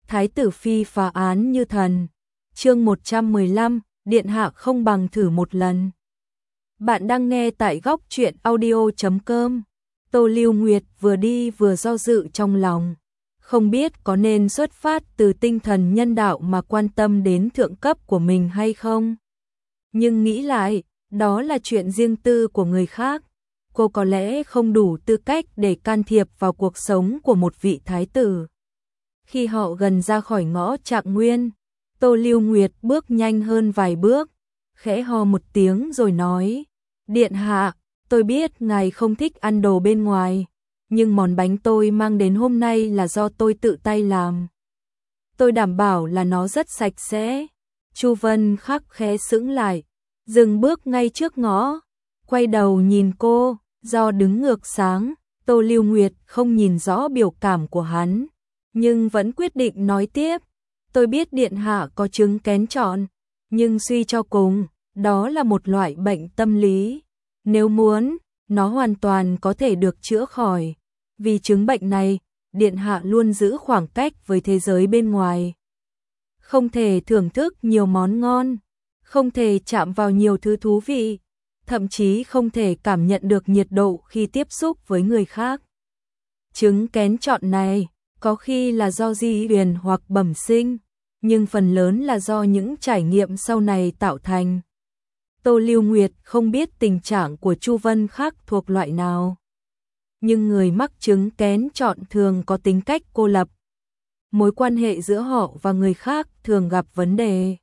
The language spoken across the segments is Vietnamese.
Thái tử phi phá án như thần. Chương 115, điện hạ không bằng thử một lần. Bạn đang nghe tại góc truyện audio.com. Tô Lưu Nguyệt vừa đi vừa do dự trong lòng, không biết có nên xuất phát từ tinh thần nhân đạo mà quan tâm đến thượng cấp của mình hay không. Nhưng nghĩ lại, đó là chuyện riêng tư của người khác, cô có lẽ không đủ tư cách để can thiệp vào cuộc sống của một vị thái tử. Khi họ gần ra khỏi ngõ Trạng Nguyên, Tô Lưu Nguyệt bước nhanh hơn vài bước, khẽ ho một tiếng rồi nói: "Điện hạ, tôi biết ngài không thích ăn đồ bên ngoài, nhưng món bánh tôi mang đến hôm nay là do tôi tự tay làm. Tôi đảm bảo là nó rất sạch sẽ." Chu Vân Khắc khẽ sững lại, dừng bước ngay trước ngõ, quay đầu nhìn cô, do đứng ngược sáng, Tô Lưu Nguyệt không nhìn rõ biểu cảm của hắn, nhưng vẫn quyết định nói tiếp: "Tôi biết điện hạ có chứng kén chọn, nhưng suy cho cùng, đó là một loại bệnh tâm lý. Nếu muốn, nó hoàn toàn có thể được chữa khỏi. Vì chứng bệnh này, điện hạ luôn giữ khoảng cách với thế giới bên ngoài. Không thể thưởng thức nhiều món ngon, không thể chạm vào nhiều thứ thú vị, thậm chí không thể cảm nhận được nhiệt độ khi tiếp xúc với người khác. Chứng kén chọn này có khi là do di truyền hoặc bẩm sinh, nhưng phần lớn là do những trải nghiệm sau này tạo thành." Tô Lưu Nguyệt không biết tình trạng của Chu Vân Khắc thuộc loại nào, nhưng người mắc chứng kén chọn thường có tính cách cô lập. Mối quan hệ giữa họ và người khác thường gặp vấn đề.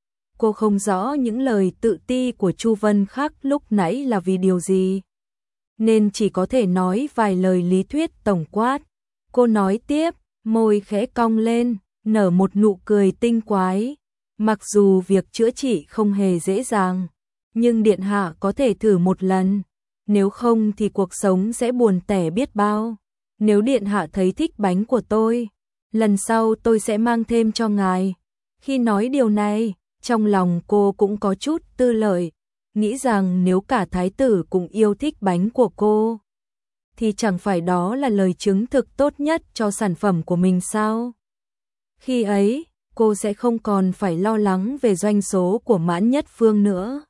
Cô không rõ những lời tự ti của Chu Vân Khắc lúc nãy là vì điều gì, nên chỉ có thể nói vài lời lý thuyết tổng quát. Cô nói tiếp, môi khẽ cong lên, nở một nụ cười tinh quái. "Mặc dù việc chữa trị không hề dễ dàng, nhưng điện hạ có thể thử một lần, nếu không thì cuộc sống sẽ buồn tẻ biết bao. Nếu điện hạ thấy thích bánh của tôi, lần sau tôi sẽ mang thêm cho ngài." Khi nói điều này, trong lòng cô cũng có chút tư lợi, nghĩ rằng nếu cả thái tử cũng yêu thích bánh của cô, thì chẳng phải đó là lời chứng thực tốt nhất cho sản phẩm của mình sao? Khi ấy, cô sẽ không còn phải lo lắng về doanh số của Mãn Nhất Phương nữa.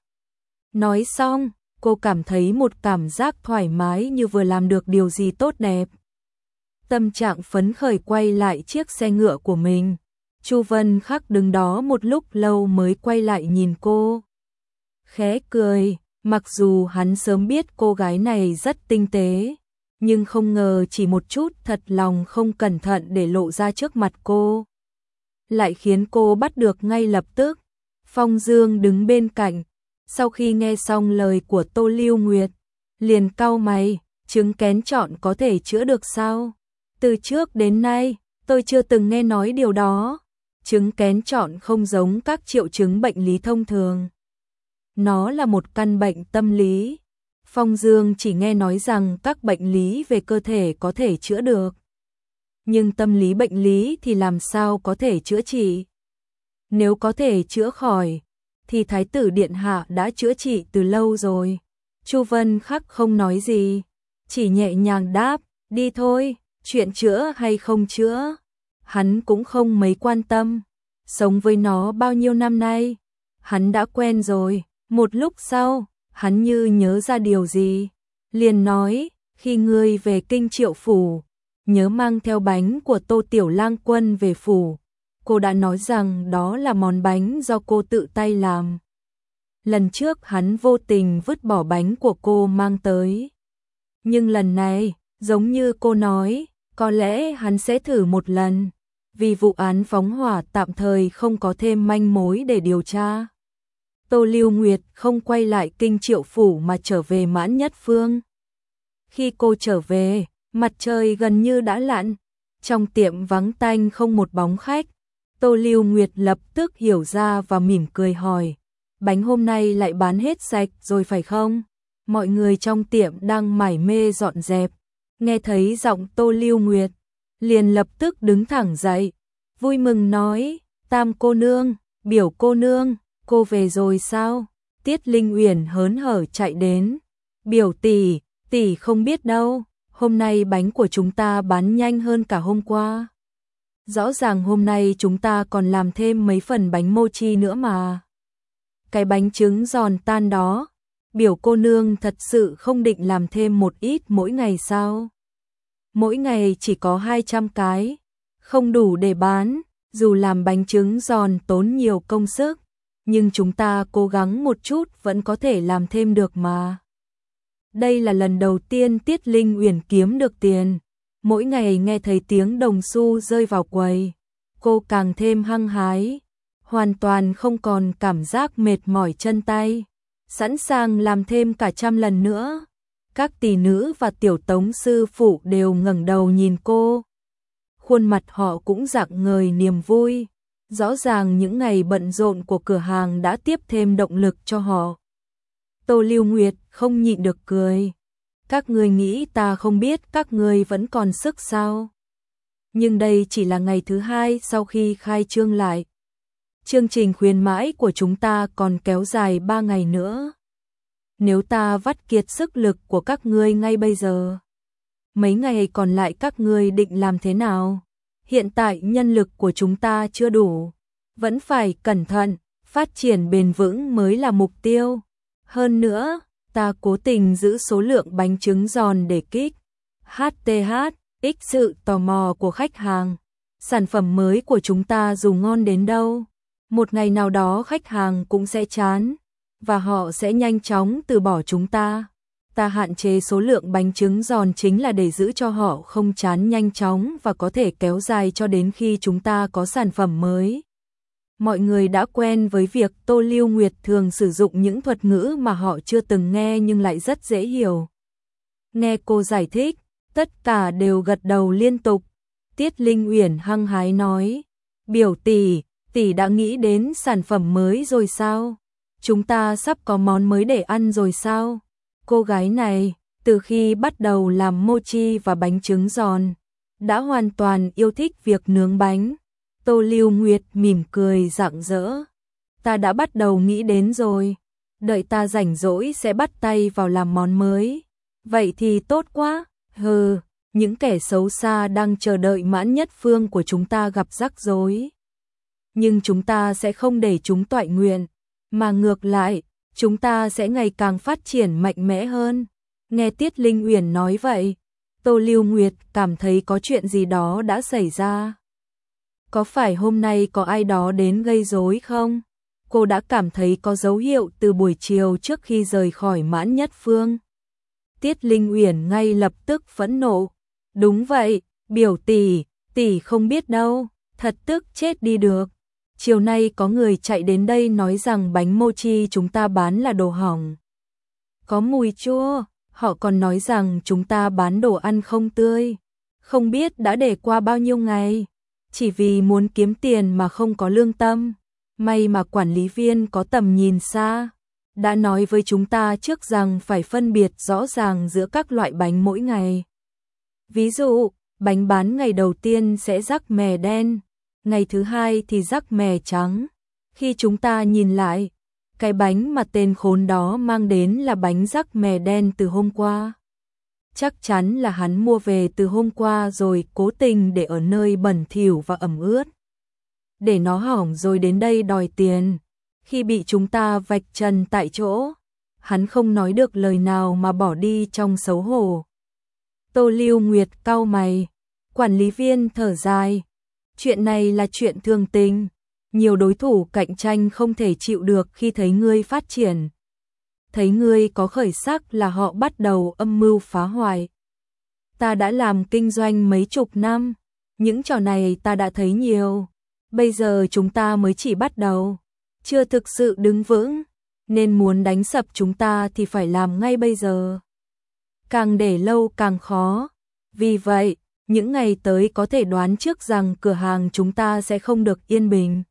Nói xong, cô cảm thấy một cảm giác thoải mái như vừa làm được điều gì tốt đẹp. Tâm trạng phấn khởi quay lại chiếc xe ngựa của mình. Chu Vân Khắc đứng đó một lúc lâu mới quay lại nhìn cô, khẽ cười. Mặc dù hắn sớm biết cô gái này rất tinh tế, nhưng không ngờ chỉ một chút thật lòng không cẩn thận để lộ ra trước mặt cô, lại khiến cô bắt được ngay lập tức. Phong Dương đứng bên cạnh, sau khi nghe xong lời của Tô Lưu Nguyệt, liền cau mày: "Chứng kén chọn có thể chữa được sao? Từ trước đến nay, tôi chưa từng nghe nói điều đó. Chứng kén chọn không giống các triệu chứng bệnh lý thông thường. Nó là một căn bệnh tâm lý. Phong Dương chỉ nghe nói rằng các bệnh lý về cơ thể có thể chữa được, nhưng tâm lý bệnh lý thì làm sao có thể chữa trị? Nếu có thể chữa khỏi, thì Thái tử điện hạ đã chữa trị từ lâu rồi." Chu Vân Khắc không nói gì, chỉ nhẹ nhàng đáp: "Đi thôi, chuyện chữa hay không chữa, hắn cũng không mấy quan tâm. Sống với nó bao nhiêu năm nay, hắn đã quen rồi." Một lúc sau, hắn như nhớ ra điều gì, liền nói: "Khi ngươi về Kinh Triệu phủ, nhớ mang theo bánh của Tô Tiểu Lang Quân về phủ. Cô đã nói rằng đó là món bánh do cô tự tay làm. Lần trước hắn vô tình vứt bỏ bánh của cô mang tới, nhưng lần này, giống như cô nói, có lẽ hắn sẽ thử một lần, vì vụ án phóng hỏa tạm thời không có thêm manh mối để điều tra." Tô Lưu Nguyệt không quay lại Kinh Triệu phủ mà trở về Mãn Nhất Phương. Khi cô trở về, mặt trời gần như đã lặn, trong tiệm vắng tanh không một bóng khách. Tô Lưu Nguyệt lập tức hiểu ra và mỉm cười hỏi: "Bánh hôm nay lại bán hết sạch rồi phải không?" Mọi người trong tiệm đang mải mê dọn dẹp, nghe thấy giọng Tô Lưu Nguyệt, liền lập tức đứng thẳng dậy, vui mừng nói: "Tam cô nương, Biểu cô nương, cô về rồi sao?" Tiết Linh Uyển hớn hở chạy đến: "Biểu tỷ, tỷ không biết đâu, hôm nay bánh của chúng ta bán nhanh hơn cả hôm qua." Rõ ràng hôm nay chúng ta còn làm thêm mấy phần bánh mochi nữa mà. Cái bánh trứng giòn tan đó, biểu cô nương thật sự không định làm thêm một ít mỗi ngày sao? Mỗi ngày chỉ có 200 cái, không đủ để bán, dù làm bánh trứng giòn tốn nhiều công sức, nhưng chúng ta cố gắng một chút vẫn có thể làm thêm được mà. Đây là lần đầu tiên Tiết Linh Uyển kiếm được tiền, mỗi ngày nghe thấy tiếng đồng xu rơi vào quầy, cô càng thêm hăng hái, hoàn toàn không còn cảm giác mệt mỏi chân tay, sẵn sàng làm thêm cả 100 lần nữa. Các tỷ nữ và tiểu tống sư phụ đều ngẩng đầu nhìn cô. Khuôn mặt họ cũng rạng ngời niềm vui. Rõ ràng những ngày bận rộn của cửa hàng đã tiếp thêm động lực cho họ. Tô Lưu Nguyệt không nhịn được cười. Các ngươi nghĩ ta không biết các ngươi vẫn còn sức sao? Nhưng đây chỉ là ngày thứ 2 sau khi khai trương lại. Chương trình khuyến mãi của chúng ta còn kéo dài 3 ngày nữa. Nếu ta vắt kiệt sức lực của các ngươi ngay bây giờ, mấy ngày còn lại các ngươi định làm thế nào? Hiện tại nhân lực của chúng ta chưa đủ, vẫn phải cẩn thận, phát triển bền vững mới là mục tiêu. Hơn nữa, ta cố tình giữ số lượng bánh trứng giòn để kích HTH, sự tò mò của khách hàng. Sản phẩm mới của chúng ta dù ngon đến đâu, một ngày nào đó khách hàng cũng sẽ chán, và họ sẽ nhanh chóng từ bỏ chúng ta. Ta hạn chế số lượng bánh trứng giòn chính là để giữ cho họ không chán nhanh chóng và có thể kéo dài cho đến khi chúng ta có sản phẩm mới. Mọi người đã quen với việc Tô Lưu Nguyệt thường sử dụng những thuật ngữ mà họ chưa từng nghe nhưng lại rất dễ hiểu. Nghe cô giải thích, tất cả đều gật đầu liên tục. Tiết Linh Uyển hăng hái nói, biểu tỷ, tỷ đã nghĩ đến sản phẩm mới rồi sao? Chúng ta sắp có món mới để ăn rồi sao? Cô gái này, từ khi bắt đầu làm mochi và bánh trứng giòn, đã hoàn toàn yêu thích việc nướng bánh. Tô Lưu Nguyệt mỉm cười rạng rỡ. Ta đã bắt đầu nghĩ đến rồi. Đợi ta rảnh rỗi sẽ bắt tay vào làm món mới. Vậy thì tốt quá. Hừ, những kẻ xấu xa đang chờ đợi Mãn Nhất Phương của chúng ta gặp rắc rối. Nhưng chúng ta sẽ không để chúng toại nguyện, mà ngược lại, chúng ta sẽ ngày càng phát triển mạnh mẽ hơn. Nghe Tiết Linh Uyển nói vậy, Tô Lưu Nguyệt cảm thấy có chuyện gì đó đã xảy ra. Có phải hôm nay có ai đó đến gây rối không? Cô đã cảm thấy có dấu hiệu từ buổi chiều trước khi rời khỏi Mãn Nhất Phương. Tiết Linh Uyển ngay lập tức phẫn nộ. Đúng vậy, biểu tỷ, tỷ không biết đâu, thật tức chết đi được. Chiều nay có người chạy đến đây nói rằng bánh mochi chúng ta bán là đồ hỏng. Có mùi chua, họ còn nói rằng chúng ta bán đồ ăn không tươi. Không biết đã để qua bao nhiêu ngày. Chỉ vì muốn kiếm tiền mà không có lương tâm. May mà quản lý viên có tầm nhìn xa. Đã nói với chúng ta trước rằng phải phân biệt rõ ràng giữa các loại bánh mỗi ngày. Ví dụ, bánh bán ngày đầu tiên sẽ rắc mè đen, ngày thứ 2 thì rắc mè trắng. Khi chúng ta nhìn lại, cái bánh mà tên khốn đó mang đến là bánh rắc mè đen từ hôm qua. Chắc chắn là hắn mua về từ hôm qua rồi cố tình để ở nơi bẩn thỉu và ẩm ướt. Để nó hỏng rồi đến đây đòi tiền. Khi bị chúng ta vạch trần tại chỗ, hắn không nói được lời nào mà bỏ đi trong xấu hổ. Tô Lưu Nguyệt cau mày, quản lý viên thở dài. Chuyện này là chuyện thường tình, nhiều đối thủ cạnh tranh không thể chịu được khi thấy ngươi phát triển. Thấy ngươi có khởi sắc là họ bắt đầu âm mưu phá hoại. Ta đã làm kinh doanh mấy chục năm, những trò này ta đã thấy nhiều. Bây giờ chúng ta mới chỉ bắt đầu, chưa thực sự đứng vững, nên muốn đánh sập chúng ta thì phải làm ngay bây giờ. Càng để lâu càng khó. Vì vậy, những ngày tới có thể đoán trước rằng cửa hàng chúng ta sẽ không được yên bình.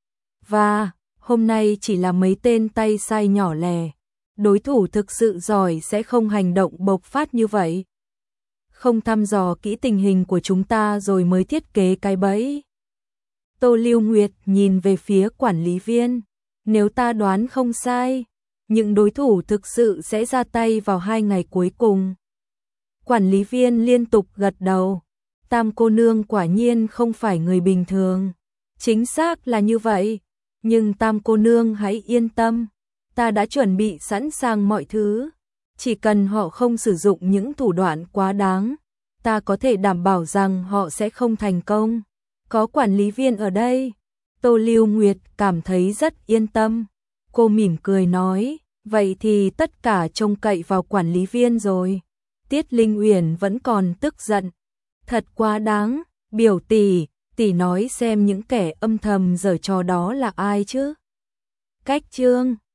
Và, hôm nay chỉ là mấy tên tay sai nhỏ lẻ. Đối thủ thực sự giỏi sẽ không hành động bộc phát như vậy. Không thăm dò kỹ tình hình của chúng ta rồi mới thiết kế cái bẫy. Tô Lưu Nguyệt nhìn về phía quản lý viên. Nếu ta đoán không sai, những đối thủ thực sự sẽ ra tay vào 2 ngày cuối cùng. Quản lý viên liên tục gật đầu. Tam cô nương quả nhiên không phải người bình thường. Chính xác là như vậy, nhưng Tam cô nương hãy yên tâm, ta đã chuẩn bị sẵn sàng mọi thứ, chỉ cần họ không sử dụng những thủ đoạn quá đáng, ta có thể đảm bảo rằng họ sẽ không thành công. Có quản lý viên ở đây, Tô Lưu Nguyệt cảm thấy rất yên tâm. Cô mỉm cười nói, vậy thì tất cả trông cậy vào quản lý viên rồi. Tiết Linh Uyển vẫn còn tức giận. Thật quá đáng, biểu tỷ, tỷ nói xem những kẻ âm thầm giở trò đó là ai chứ. Cách Trương